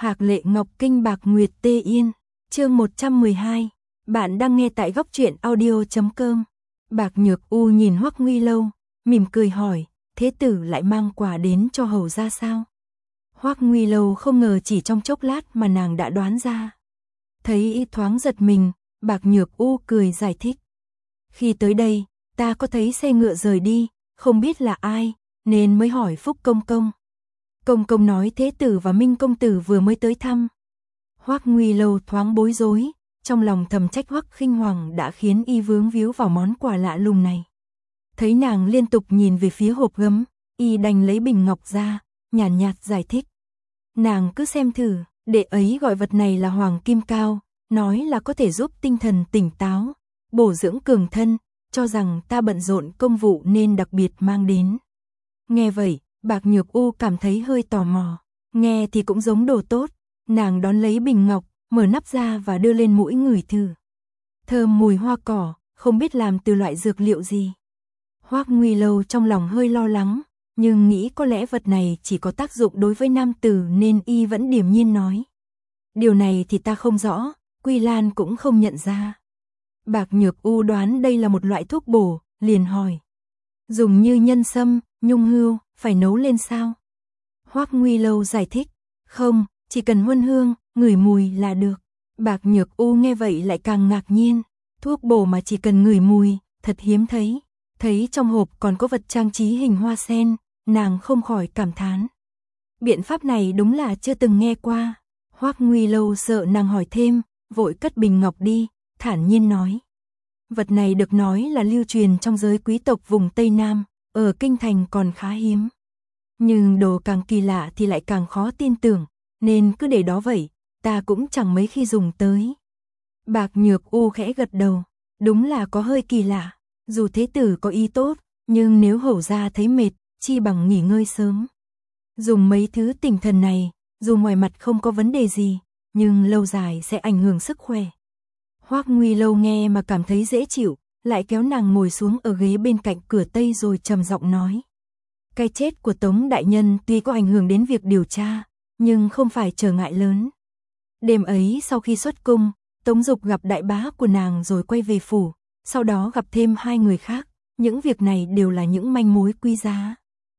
Hạc Lệ Ngọc Kinh Bạc Nguyệt Tê Yên, chương 112. Bạn đang nghe tại góc truyện audio.com. Bạc Nhược U nhìn Hoắc Nguy Lâu, mỉm cười hỏi, thế tử lại mang quà đến cho hầu ra sao? Hoắc Nguy Lâu không ngờ chỉ trong chốc lát mà nàng đã đoán ra. Thấy y thoáng giật mình, Bạc Nhược U cười giải thích. Khi tới đây, ta có thấy xe ngựa rời đi, không biết là ai, nên mới hỏi Phúc Công Công. Công Công nói thế tử và Minh Công Tử vừa mới tới thăm. Hoắc Nguy Lâu thoáng bối rối, trong lòng thầm trách Hoắc Khinh Hoàng đã khiến y vướng víu vào món quà lạ lùng này. Thấy nàng liên tục nhìn về phía hộp gấm, y đành lấy bình ngọc ra, nhàn nhạt giải thích. Nàng cứ xem thử, đệ ấy gọi vật này là Hoàng Kim Cao, nói là có thể giúp tinh thần tỉnh táo, bổ dưỡng cường thân, cho rằng ta bận rộn công vụ nên đặc biệt mang đến. Nghe vậy, Bạc Nhược U cảm thấy hơi tò mò, nghe thì cũng giống đồ tốt, nàng đón lấy bình ngọc, mở nắp ra và đưa lên mũi ngửi thử. Thơm mùi hoa cỏ, không biết làm từ loại dược liệu gì. Hoắc Nguy Lâu trong lòng hơi lo lắng, nhưng nghĩ có lẽ vật này chỉ có tác dụng đối với nam tử nên y vẫn điềm nhiên nói. Điều này thì ta không rõ, Quy Lan cũng không nhận ra. Bạc Nhược U đoán đây là một loại thuốc bổ, liền hỏi. Dùng như nhân sâm, nhung hươu, phải nấu lên sao? Hoắc Nguy Lâu giải thích. Không, chỉ cần huân hương, ngửi mùi là được. Bạc Nhược U nghe vậy lại càng ngạc nhiên. Thuốc bổ mà chỉ cần ngửi mùi, thật hiếm thấy. Thấy trong hộp còn có vật trang trí hình hoa sen, nàng không khỏi cảm thán. Biện pháp này đúng là chưa từng nghe qua. Hoắc Nguy Lâu sợ nàng hỏi thêm, vội cất bình ngọc đi, thản nhiên nói. Vật này được nói là lưu truyền trong giới quý tộc vùng Tây Nam, ở kinh thành còn khá hiếm. Nhưng đồ càng kỳ lạ thì lại càng khó tin tưởng, nên cứ để đó vậy, ta cũng chẳng mấy khi dùng tới. Bạc Nhược U khẽ gật đầu, đúng là có hơi kỳ lạ, dù thế tử có ý tốt, nhưng nếu hầu ra thấy mệt, chi bằng nghỉ ngơi sớm. Dùng mấy thứ tinh thần này, dù ngoài mặt không có vấn đề gì, nhưng lâu dài sẽ ảnh hưởng sức khỏe. Hoắc Nguy Lâu nghe mà cảm thấy dễ chịu, lại kéo nàng ngồi xuống ở ghế bên cạnh cửa Tây rồi trầm giọng nói. Cái chết của Tống đại nhân tuy có ảnh hưởng đến việc điều tra, nhưng không phải trở ngại lớn. Đêm ấy sau khi xuất cung, Tống Dục gặp đại bá của nàng rồi quay về phủ, sau đó gặp thêm hai người khác, những việc này đều là những manh mối quý giá.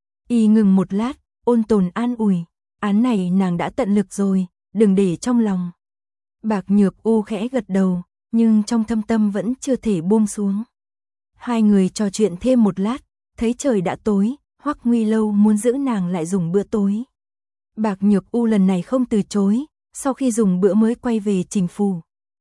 Y ngừng một lát, ôn tồn an ủi, án này nàng đã tận lực rồi, đừng để trong lòng. Bạc Nhược U khẽ gật đầu, nhưng trong thâm tâm vẫn chưa thể buông xuống. Hai người trò chuyện thêm một lát, thấy trời đã tối, Hoắc Nguy Lâu muốn giữ nàng lại dùng bữa tối. Bạc Nhược U lần này không từ chối, sau khi dùng bữa mới quay về Trình phủ.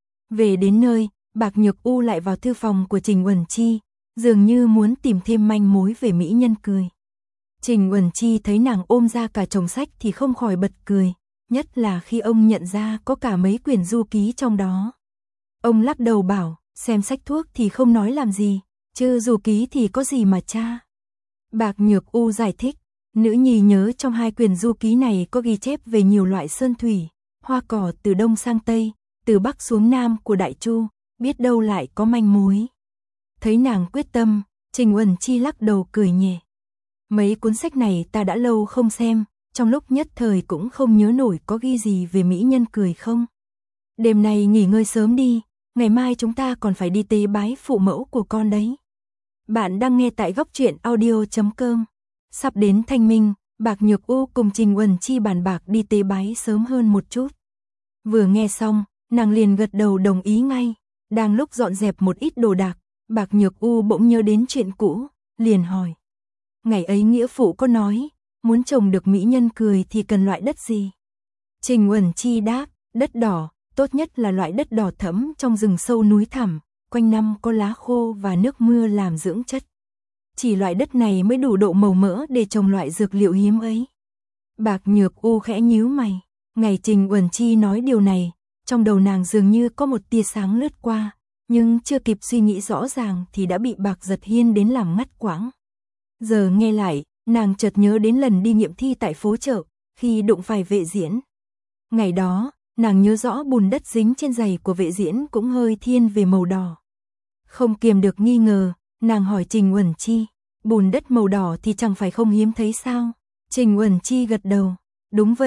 Về đến nơi, Bạc Nhược U lại vào thư phòng của Trình Uẩn Chi, dường như muốn tìm thêm manh mối về mỹ nhân cười. Trình Uẩn Chi thấy nàng ôm ra cả chồng sách thì không khỏi bật cười, nhất là khi ông nhận ra có cả mấy quyển du ký trong đó. Ông lắc đầu bảo, xem sách thuốc thì không nói làm gì, chứ du ký thì có gì mà tra. Bạc Nhược U giải thích, nữ nhi nhớ trong hai quyển du ký này có ghi chép về nhiều loại sơn thủy, hoa cỏ từ Đông sang Tây, từ Bắc xuống Nam của Đại Chu, biết đâu lại có manh mối. Thấy nàng quyết tâm, Trình Uẩn Chi lắc đầu cười nhẹ. Mấy cuốn sách này ta đã lâu không xem, trong lúc nhất thời cũng không nhớ nổi có ghi gì về mỹ nhân cười không. Đêm nay nghỉ ngơi sớm đi, ngày mai chúng ta còn phải đi tế bái phụ mẫu của con đấy. Bạn đang nghe tại góc truyện audio.com. Sắp đến Thanh Minh, Bạc Nhược U cùng Trình Uẩn Chi bàn bạc đi tế bái sớm hơn một chút. Vừa nghe xong, nàng liền gật đầu đồng ý ngay. Đang lúc dọn dẹp một ít đồ đạc, Bạc Nhược U bỗng nhớ đến chuyện cũ, liền hỏi. Ngày ấy nghĩa phụ có nói, muốn trồng được mỹ nhân cười thì cần loại đất gì? Trình Uẩn Chi đáp, đất đỏ, tốt nhất là loại đất đỏ thẫm trong rừng sâu núi thẳm, quanh năm có lá khô và nước mưa làm dưỡng chất. Chỉ loại đất này mới đủ độ màu mỡ để trồng loại dược liệu hiếm ấy. Bạc Nhược U khẽ nhíu mày, ngày Trình Uẩn Chi nói điều này, trong đầu nàng dường như có một tia sáng lướt qua, nhưng chưa kịp suy nghĩ rõ ràng thì đã bị Bạc Giật Hiên đến làm ngắt quãng. Giờ nghe lại, nàng chợt nhớ đến lần đi nghiệm thi tại phố chợ, khi đụng phải Vệ Diễn. Ngày đó, nàng nhớ rõ bùn đất dính trên giày của Vệ Diễn cũng hơi thiên về màu đỏ. Không kiềm được nghi ngờ, nàng hỏi Trình Uẩn Chi, bùn đất màu đỏ thì chẳng phải không hiếm thấy sao? Trình Uẩn Chi gật đầu, đúng vậy,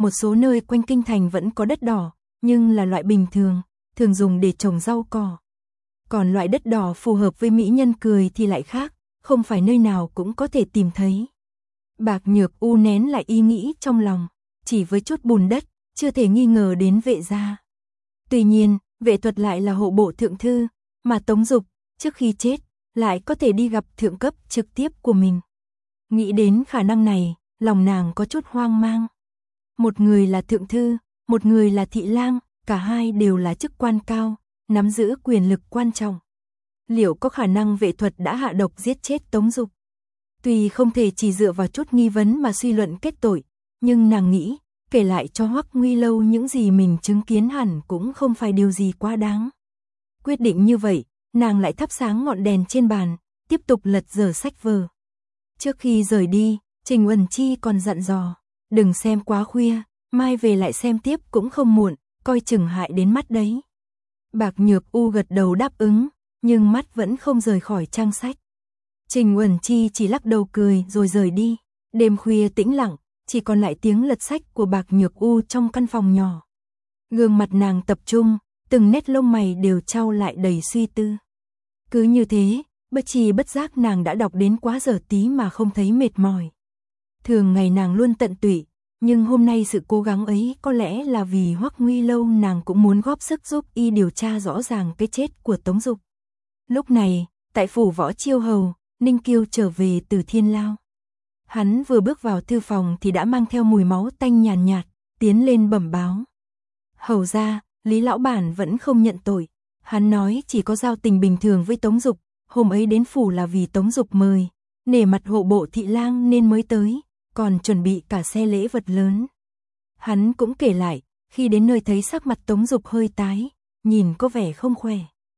một số nơi quanh kinh thành vẫn có đất đỏ, nhưng là loại bình thường, thường dùng để trồng rau cỏ. Còn loại đất đỏ phù hợp với mỹ nhân cười thì lại khác, không phải nơi nào cũng có thể tìm thấy. Bạc Nhược U nén lại ý nghĩ trong lòng, chỉ với chút bùn đất, chưa thể nghi ngờ đến Vệ gia. Tuy nhiên, Vệ Thuật lại là hộ bộ thượng thư, mà Tống Dục, trước khi chết, lại có thể đi gặp thượng cấp trực tiếp của mình. Nghĩ đến khả năng này, lòng nàng có chút hoang mang. Một người là thượng thư, một người là thị lang, cả hai đều là chức quan cao, nắm giữ quyền lực quan trọng. Liệu có khả năng Vệ Thuật đã hạ độc giết chết Tống Dục? Tuy không thể chỉ dựa vào chút nghi vấn mà suy luận kết tội, nhưng nàng nghĩ, kể lại cho Hoắc Nguy Lâu những gì mình chứng kiến hẳn cũng không phải điều gì quá đáng. Quyết định như vậy, nàng lại thắp sáng ngọn đèn trên bàn, tiếp tục lật dở sách vở. Trước khi rời đi, Trình Uẩn Chi còn dặn dò, đừng xem quá khuya, mai về lại xem tiếp cũng không muộn, coi chừng hại đến mắt đấy. Bạc Nhược U gật đầu đáp ứng, nhưng mắt vẫn không rời khỏi trang sách. Trình Uẩn Chi chỉ lắc đầu cười rồi rời đi. Đêm khuya tĩnh lặng, chỉ còn lại tiếng lật sách của Bạc Nhược U trong căn phòng nhỏ. Gương mặt nàng tập trung, từng nét lông mày đều chau lại đầy suy tư. Cứ như thế, bất chi bất giác nàng đã đọc đến quá giờ tí mà không thấy mệt mỏi. Thường ngày nàng luôn tận tụy, nhưng hôm nay sự cố gắng ấy có lẽ là vì Hoắc Nguy Lâu nàng cũng muốn góp sức giúp y điều tra rõ ràng cái chết của Tống Dục. Lúc này, tại phủ Võ Chiêu Hầu, Ninh Kiêu trở về từ Thiên Lao. Hắn vừa bước vào thư phòng thì đã mang theo mùi máu tanh nhàn nhạt, tiến lên bẩm báo. Hầu ra, Lý lão bản vẫn không nhận tội. Hắn nói chỉ có giao tình bình thường với Tống Dục, hôm ấy đến phủ là vì Tống Dục mời, nể mặt hộ bộ thị lang nên mới tới, còn chuẩn bị cả xe lễ vật lớn. Hắn cũng kể lại, khi đến nơi thấy sắc mặt Tống Dục hơi tái, nhìn có vẻ không khỏe.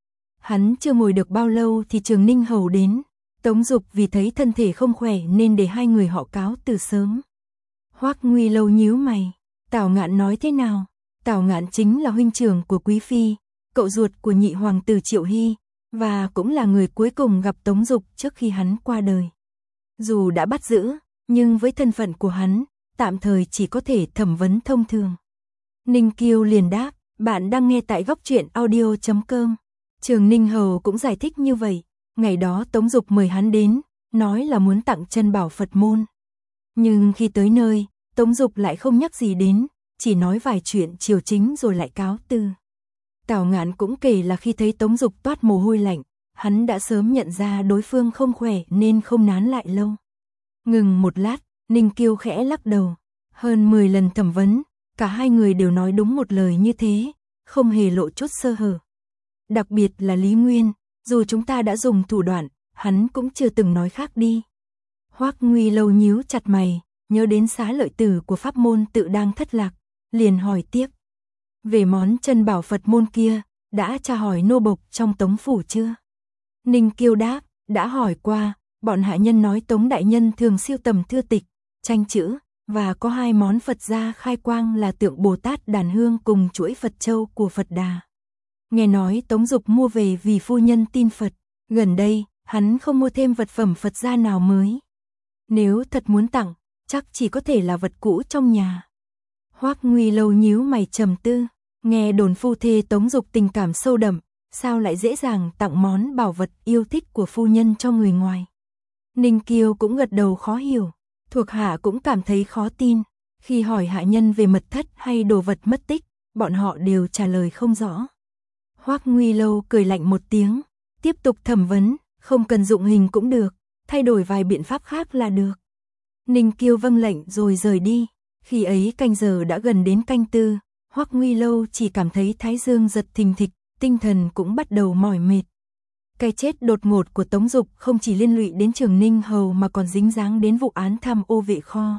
Hắn chưa ngồi được bao lâu thì Trường Ninh hầu đến. Tống Dục vì thấy thân thể không khỏe nên để hai người họ cáo từ sớm. Hoắc Nguy Lâu nhíu mày, Tào Ngạn nói thế nào? Tào Ngạn chính là huynh trưởng của Quý Phi, cậu ruột của nhị hoàng tử Triệu Hy, và cũng là người cuối cùng gặp Tống Dục trước khi hắn qua đời. Dù đã bắt giữ, nhưng với thân phận của hắn, tạm thời chỉ có thể thẩm vấn thông thường. Ninh Kiêu liền đáp, bạn đang nghe tại góc truyện audio.com. Trường Ninh hầu cũng giải thích như vậy. Ngày đó Tống Dục mời hắn đến, nói là muốn tặng chân bảo Phật môn. Nhưng khi tới nơi, Tống Dục lại không nhắc gì đến, chỉ nói vài chuyện triều chính rồi lại cáo từ. Tào Ngạn cũng kể là khi thấy Tống Dục toát mồ hôi lạnh, hắn đã sớm nhận ra đối phương không khỏe nên không nán lại lâu. Ngừng một lát, Ninh Kiêu khẽ lắc đầu. Hơn 10 lần thẩm vấn, cả hai người đều nói đúng một lời như thế, không hề lộ chút sơ hở. Đặc biệt là Lý Nguyên. Dù chúng ta đã dùng thủ đoạn, hắn cũng chưa từng nói khác đi. Hoắc Nguy Lâu nhíu chặt mày, nhớ đến xá lợi tử của pháp môn tự đang thất lạc, liền hỏi tiếp. Về món chân bảo Phật môn kia, đã tra hỏi nô bộc trong Tống phủ chưa? Ninh Kiêu đáp, đã hỏi qua, bọn hạ nhân nói Tống đại nhân thường siêu tầm thư tịch, tranh chữ, và có 2 món Phật gia khai quang là tượng Bồ Tát Đàn Hương cùng chuỗi Phật châu của Phật Đà. Nghe nói Tống Dục mua về vì phu nhân tin Phật, gần đây, hắn không mua thêm vật phẩm Phật gia nào mới. Nếu thật muốn tặng, chắc chỉ có thể là vật cũ trong nhà. Hoắc Nguy Lâu nhíu mày trầm tư, nghe đồn phu thê Tống Dục tình cảm sâu đậm, sao lại dễ dàng tặng món bảo vật yêu thích của phu nhân cho người ngoài. Ninh Kiêu cũng gật đầu khó hiểu, thuộc hạ cũng cảm thấy khó tin, khi hỏi hạ nhân về mật thất hay đồ vật mất tích, bọn họ đều trả lời không rõ. Hoắc Nguy Lâu cười lạnh một tiếng, tiếp tục thẩm vấn, không cần dụng hình cũng được, thay đổi vài biện pháp khác là được. Ninh Kiêu vâng lệnh rồi rời đi, khi ấy canh giờ đã gần đến canh 4, Hoắc Nguy Lâu chỉ cảm thấy thái dương giật thình thịch, tinh thần cũng bắt đầu mỏi mệt. Cái chết đột ngột của Tống Dục không chỉ liên lụy đến Trường Ninh hầu mà còn dính dáng đến vụ án tham ô vệ kho.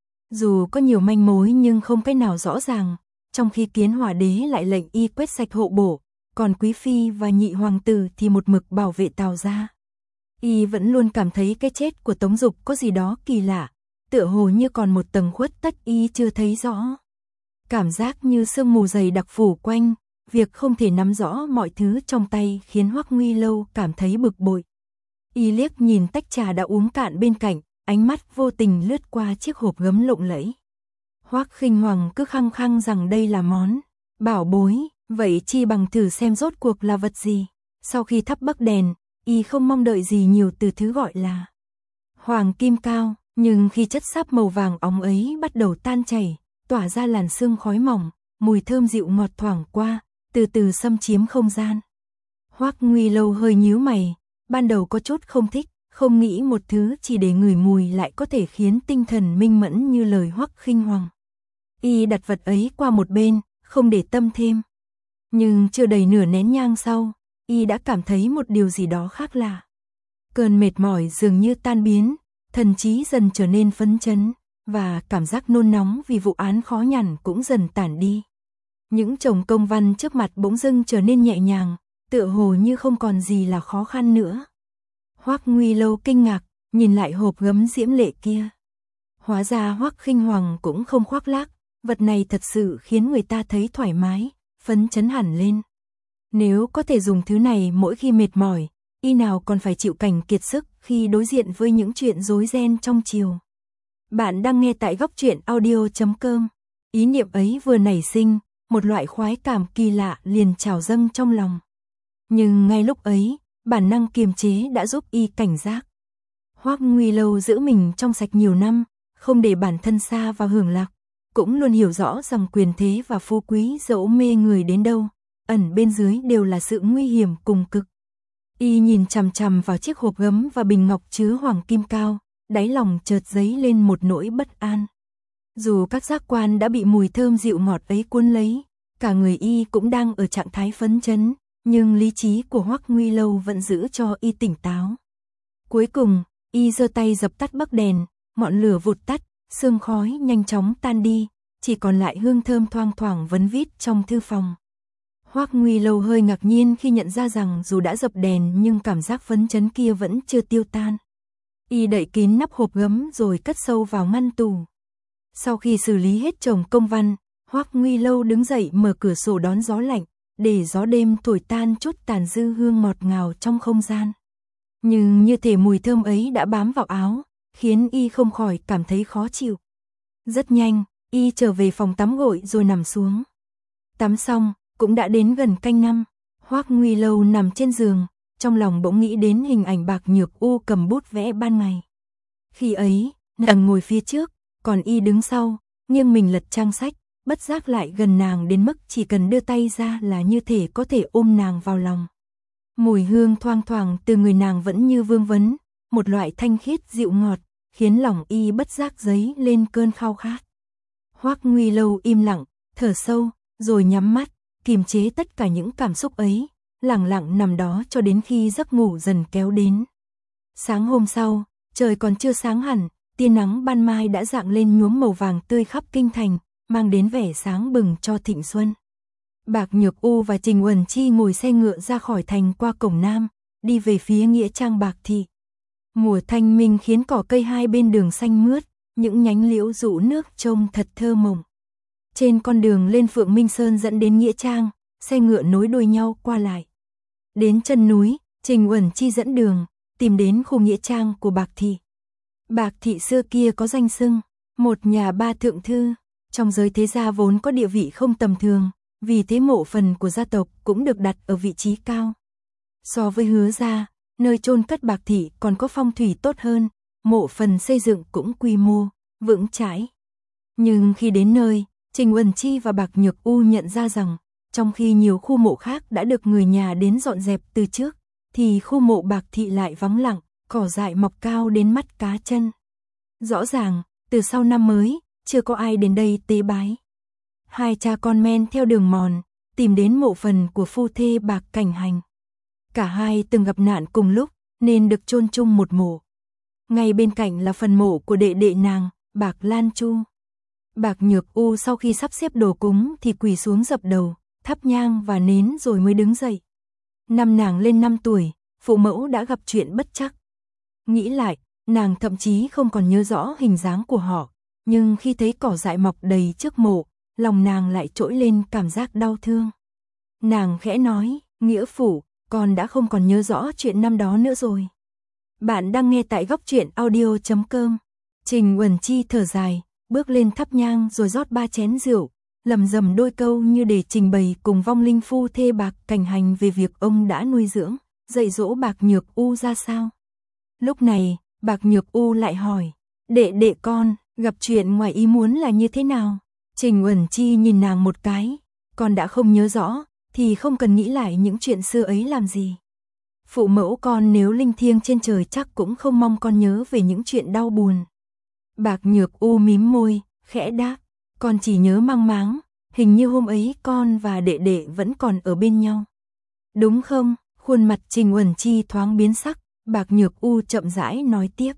Dù có nhiều manh mối nhưng không cái nào rõ ràng, trong khi Kiến Hỏa đế lại lệnh y quét sạch hộ bộ, còn Quý Phi và nhị hoàng tử thì một mực bảo vệ Tào gia. Y vẫn luôn cảm thấy cái chết của Tống Dục có gì đó kỳ lạ, tựa hồ như còn một tầng khuất tất y chưa thấy rõ. Cảm giác như sương mù dày đặc phủ quanh, việc không thể nắm rõ mọi thứ trong tay khiến Hoắc Nguy Lâu cảm thấy bực bội. Y liếc nhìn tách trà đã uống cạn bên cạnh, ánh mắt vô tình lướt qua chiếc hộp gấm lộng lẫy. Hoắc Khinh Hoàng cứ khăng khăng rằng đây là món bảo bối, vậy chi bằng thử xem rốt cuộc là vật gì. Sau khi thắp bấc đèn, y không mong đợi gì nhiều từ thứ gọi là hoàng kim cao, nhưng khi chất sáp màu vàng óng ấy bắt đầu tan chảy, tỏa ra làn sương khói mỏng, mùi thơm dịu ngọt thoảng qua, từ từ xâm chiếm không gian. Hoắc Nguy Lâu hơi nhíu mày, ban đầu có chút không thích, không nghĩ một thứ chỉ để ngửi mùi lại có thể khiến tinh thần minh mẫn như lời Hoắc Khinh Hoàng. Y đặt vật ấy qua một bên, không để tâm thêm. Nhưng chưa đầy nửa nén nhang sau, y đã cảm thấy một điều gì đó khác lạ. Cơn mệt mỏi dường như tan biến, thần trí dần trở nên phấn chấn, và cảm giác nôn nóng vì vụ án khó nhằn cũng dần tản đi. Những chồng công văn trước mặt bỗng dưng trở nên nhẹ nhàng, tựa hồ như không còn gì là khó khăn nữa. Hoắc Nguy Lâu kinh ngạc, nhìn lại hộp gấm diễm lệ kia. Hóa ra Hoắc Khinh Hoàng cũng không khoác lác, vật này thật sự khiến người ta thấy thoải mái, phấn chấn hẳn lên. Nếu có thể dùng thứ này mỗi khi mệt mỏi, y nào còn phải chịu cảnh kiệt sức khi đối diện với những chuyện rối ren trong chiều. Bạn đang nghe tại góc truyện audio.com. Ý niệm ấy vừa nảy sinh, một loại khoái cảm kỳ lạ liền trào dâng trong lòng. Nhưng ngay lúc ấy, bản năng kiềm chế đã giúp y cảnh giác. Hoắc Nguy Lâu giữ mình trong sạch nhiều năm, không để bản thân xa vào hưởng lạc, cũng luôn hiểu rõ rằng quyền thế và phú quý dẫu mê người đến đâu, ẩn bên dưới đều là sự nguy hiểm cùng cực. Y nhìn chằm chằm vào chiếc hộp gấm và bình ngọc chứa hoàng kim cao, đáy lòng chợt dấy lên một nỗi bất an. Dù các giác quan đã bị mùi thơm dịu ngọt ấy cuốn lấy, cả người y cũng đang ở trạng thái phấn chấn, nhưng lý trí của Hoắc Nguy Lâu vẫn giữ cho y tỉnh táo. Cuối cùng, y giơ tay dập tắt bấc đèn, ngọn lửa vụt tắt, sương khói nhanh chóng tan đi, chỉ còn lại hương thơm thoang thoảng vấn vít trong thư phòng. Hoắc Nguy Lâu hơi ngạc nhiên khi nhận ra rằng dù đã dập đèn nhưng cảm giác phấn chấn kia vẫn chưa tiêu tan. Y đậy kín nắp hộp gấm rồi cất sâu vào ngăn tủ. Sau khi xử lý hết chồng công văn, Hoắc Nguy Lâu đứng dậy mở cửa sổ đón gió lạnh, để gió đêm thổi tan chút tàn dư hương ngọt ngào trong không gian. Nhưng như thể mùi thơm ấy đã bám vào áo, khiến y không khỏi cảm thấy khó chịu. Rất nhanh, y trở về phòng tắm gội rồi nằm xuống. Tắm xong, cũng đã đến gần canh năm. Hoắc Nguy Lâu nằm trên giường, trong lòng bỗng nghĩ đến hình ảnh Bạc Nhược U cầm bút vẽ ban ngày. Khi ấy, nàng ngồi phía trước, còn y đứng sau, nghiêng mình lật trang sách, bất giác lại gần nàng đến mức chỉ cần đưa tay ra là như thể có thể ôm nàng vào lòng. Mùi hương thoang thoảng từ người nàng vẫn như vương vấn, một loại thanh khiết dịu ngọt, khiến lòng y bất giác dấy lên cơn khao khát. Hoắc Nguy Lâu im lặng, thở sâu, rồi nhắm mắt, kiềm chế tất cả những cảm xúc ấy, lặng lặng nằm đó cho đến khi giấc ngủ dần kéo đến. Sáng hôm sau, trời còn chưa sáng hẳn, tia nắng ban mai đã rạng lên nhuốm màu vàng tươi khắp kinh thành, mang đến vẻ sáng bừng cho thịnh xuân. Bạc Nhược U và Trình Uẩn Chi ngồi xe ngựa ra khỏi thành qua cổng Nam, đi về phía nghĩa trang Bạc Thị. Mùa thanh minh khiến cỏ cây hai bên đường xanh mướt, những nhánh liễu rũ nước trông thật thơ mộng. Trên con đường lên Phượng Minh Sơn dẫn đến nghĩa trang, xe ngựa nối đuôi nhau qua lại. Đến chân núi, Trình Uẩn Chi dẫn đường, tìm đến khu nghĩa trang của Bạc Thị. Bạc Thị xưa kia có danh xưng, một nhà ba thượng thư, trong giới thế gia vốn có địa vị không tầm thường, vì thế mộ phần của gia tộc cũng được đặt ở vị trí cao. So với Hứa gia, nơi chôn cất Bạc Thị còn có phong thủy tốt hơn, mộ phần xây dựng cũng quy mô, vững chãi. Nhưng khi đến nơi, Trình Uẩn Chi và Bạc Nhược U nhận ra rằng, trong khi nhiều khu mộ khác đã được người nhà đến dọn dẹp từ trước, thì khu mộ Bạc Thị lại vắng lặng, cỏ dại mọc cao đến mắt cá chân. Rõ ràng, từ sau năm mới, chưa có ai đến đây tế bái. Hai cha con men theo đường mòn, tìm đến mộ phần của phu thê Bạc Cảnh Hành. Cả hai từng gặp nạn cùng lúc, nên được chôn chung một mộ. Ngay bên cạnh là phần mộ của đệ đệ nàng, Bạc Lan Chu. Bạc Nhược U sau khi sắp xếp đồ cúng thì quỳ xuống dập đầu, thắp nhang và nến rồi mới đứng dậy. Năm nàng lên 5 tuổi, phụ mẫu đã gặp chuyện bất trắc. Nghĩ lại, nàng thậm chí không còn nhớ rõ hình dáng của họ, nhưng khi thấy cỏ dại mọc đầy trước mộ, lòng nàng lại trỗi lên cảm giác đau thương. Nàng khẽ nói, nghĩa phụ, con đã không còn nhớ rõ chuyện năm đó nữa rồi. Bạn đang nghe tại góc truyện audio.com. Trình Uẩn Chi thở dài, bước lên thắp nhang rồi rót 3 chén rượu, lẩm rẩm đôi câu như để trình bày cùng vong linh phu thê Bạc Cảnh Hành về việc ông đã nuôi dưỡng, dạy dỗ Bạc Nhược U ra sao. Lúc này, Bạc Nhược U lại hỏi, đệ con, gặp chuyện ngoài ý muốn là như thế nào? Trình Uẩn Chi nhìn nàng một cái, con đã không nhớ rõ, thì không cần nghĩ lại những chuyện xưa ấy làm gì. Phụ mẫu con nếu linh thiêng trên trời chắc cũng không mong con nhớ về những chuyện đau buồn. Bạc Nhược U mím môi, khẽ đáp, con chỉ nhớ mang máng, hình như hôm ấy con và đệ vẫn còn ở bên nhau. Đúng không? Khuôn mặt Trình Uẩn Chi thoáng biến sắc, Bạc Nhược U chậm rãi nói tiếp.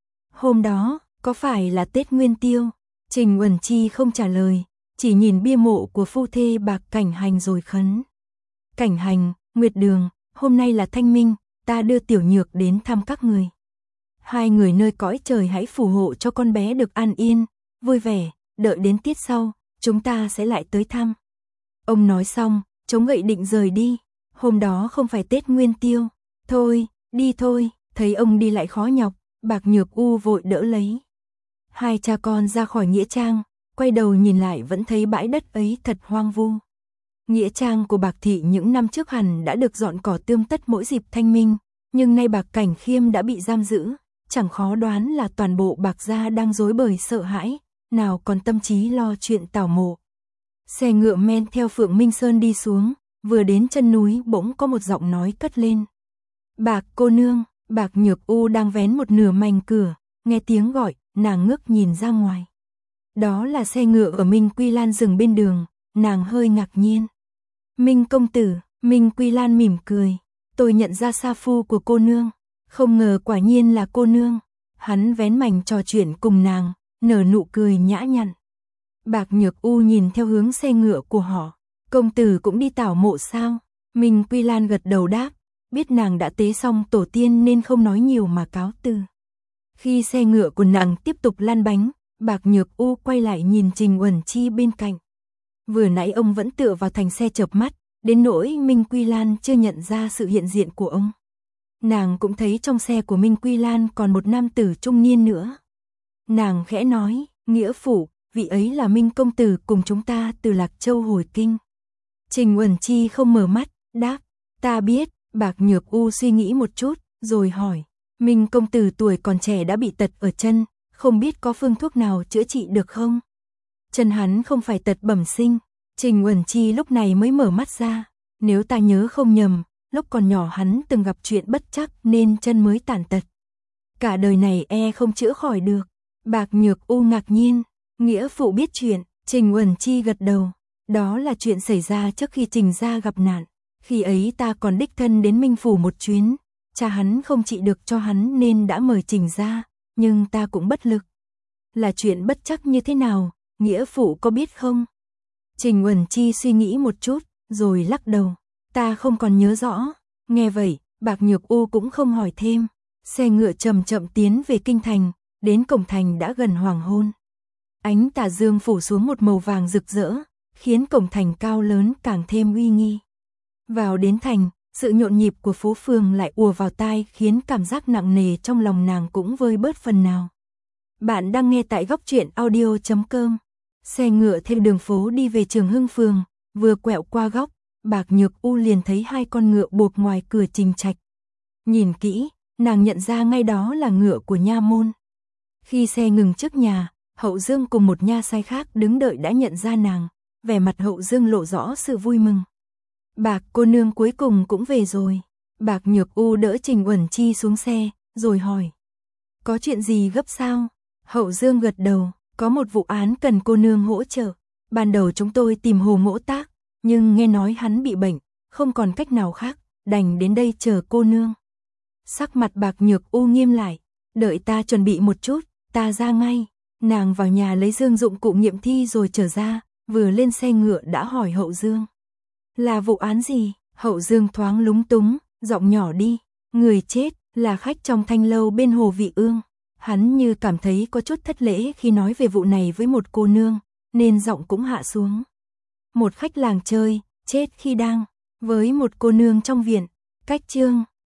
Hôm đó, có phải là Tết Nguyên Tiêu? Trình Uẩn Chi không trả lời, chỉ nhìn bia mộ của phu thê Bạc Cảnh Hành rồi khấn. Cảnh Hành, Nguyệt Đường, hôm nay là Thanh Minh, ta đưa Tiểu Nhược đến thăm các người. Hai người nơi cõi trời hãy phù hộ cho con bé được an yên, vui vẻ, đợi đến tiết sau, chúng ta sẽ lại tới thăm. Ông nói xong, chống gậy định rời đi, hôm đó không phải Tết Nguyên Tiêu, thôi, đi thôi, thấy ông đi lại khó nhọc, Bạc Nhược U vội đỡ lấy. Hai cha con ra khỏi nghĩa trang, quay đầu nhìn lại vẫn thấy bãi đất ấy thật hoang vu. Nghĩa trang của Bạc thị những năm trước hẳn đã được dọn cỏ tươm tất mỗi dịp Thanh Minh, nhưng nay Bạc Cảnh Khiêm đã bị giam giữ, chẳng khó đoán là toàn bộ Bạc gia đang rối bời sợ hãi, nào còn tâm trí lo chuyện tảo mộ. Xe ngựa men theo Phượng Minh Sơn đi xuống, vừa đến chân núi bỗng có một giọng nói cất lên. Bạc cô nương. Bạc Nhược U đang vén một nửa mảnh cửa, nghe tiếng gọi, nàng ngước nhìn ra ngoài. Đó là xe ngựa ở Minh Quy Lan dừng bên đường, nàng hơi ngạc nhiên. Minh công tử, Minh Quy Lan mỉm cười, tôi nhận ra sa phu của cô nương, không ngờ quả nhiên là cô nương. Hắn vén mảnh trò chuyện cùng nàng, nở nụ cười nhã nhặn. Bạc Nhược U nhìn theo hướng xe ngựa của họ, công tử cũng đi tảo mộ sao? Minh Quy Lan gật đầu đáp. Biết nàng đã tế xong tổ tiên nên không nói nhiều mà cáo từ. Khi xe ngựa của nàng tiếp tục lăn bánh, Bạc Nhược U quay lại nhìn Trình Uẩn Chi bên cạnh. Vừa nãy ông vẫn tựa vào thành xe chợp mắt, đến nỗi Minh Quy Lan chưa nhận ra sự hiện diện của ông. Nàng cũng thấy trong xe của Minh Quy Lan còn một nam tử trung niên nữa. Nàng khẽ nói, nghĩa phụ, vị ấy là Minh công tử cùng chúng ta từ Lạc Châu hồi kinh. Trình Uẩn Chi không mở mắt, đáp, ta biết. Bạc Nhược U suy nghĩ một chút, rồi hỏi, Minh công tử tuổi còn trẻ đã bị tật ở chân, không biết có phương thuốc nào chữa trị được không? Chân hắn không phải tật bẩm sinh. Trình Uẩn Chi lúc này mới mở mắt ra, nếu ta nhớ không nhầm, lúc còn nhỏ hắn từng gặp chuyện bất trắc nên chân mới tàn tật. Cả đời này không chữa khỏi được. Bạc Nhược U ngạc nhiên, nghĩa phụ biết chuyện. Trình Uẩn Chi gật đầu, đó là chuyện xảy ra trước khi Trình gia gặp nạn. Khi ấy ta còn đích thân đến Minh phủ một chuyến, cha hắn không trị được cho hắn nên đã mời Trình ra, nhưng ta cũng bất lực. Là chuyện bất trắc như thế nào, nghĩa phụ có biết không? Trình Uẩn Chi suy nghĩ một chút, rồi lắc đầu, ta không còn nhớ rõ. Nghe vậy, Bạc Nhược U cũng không hỏi thêm. Xe ngựa chậm chậm tiến về kinh thành, đến cổng thành đã gần hoàng hôn. Ánh tà dương phủ xuống một màu vàng rực rỡ, khiến cổng thành cao lớn càng thêm uy nghi. Vào đến thành, sự nhộn nhịp của phố phường lại ùa vào tai khiến cảm giác nặng nề trong lòng nàng cũng vơi bớt phần nào. Bạn đang nghe tại góc truyện audio.com. Xe ngựa theo đường phố đi về Trường Hưng phường, vừa quẹo qua góc, Bạc Nhược U liền thấy hai con ngựa buộc ngoài cửa Trình trạch. Nhìn kỹ, nàng nhận ra ngay đó là ngựa của nha môn. Khi xe ngừng trước nhà, Hậu Dương cùng một nha sai khác đứng đợi đã nhận ra nàng, vẻ mặt Hậu Dương lộ rõ sự vui mừng. Bạc cô nương cuối cùng cũng về rồi. Bạc Nhược U đỡ Trình Uẩn Chi xuống xe, rồi hỏi. Có chuyện gì gấp sao? Hậu Dương gật đầu, có một vụ án cần cô nương hỗ trợ. Ban đầu chúng tôi tìm Hồ Mỗ Tác, nhưng nghe nói hắn bị bệnh, không còn cách nào khác, đành đến đây chờ cô nương. Sắc mặt Bạc Nhược U nghiêm lại, đợi ta chuẩn bị một chút, ta ra ngay. Nàng vào nhà lấy Dương dụng cụ nghiệm thi rồi trở ra, vừa lên xe ngựa đã hỏi Hậu Dương. Là vụ án gì? Hậu Dương thoáng lúng túng, giọng nhỏ đi. Người chết là khách trong thanh lâu bên Hồ Vị Ương. Hắn như cảm thấy có chút thất lễ khi nói về vụ này với một cô nương, nên giọng cũng hạ xuống. Một khách làng chơi, chết khi đang với một cô nương trong viện. Cách chương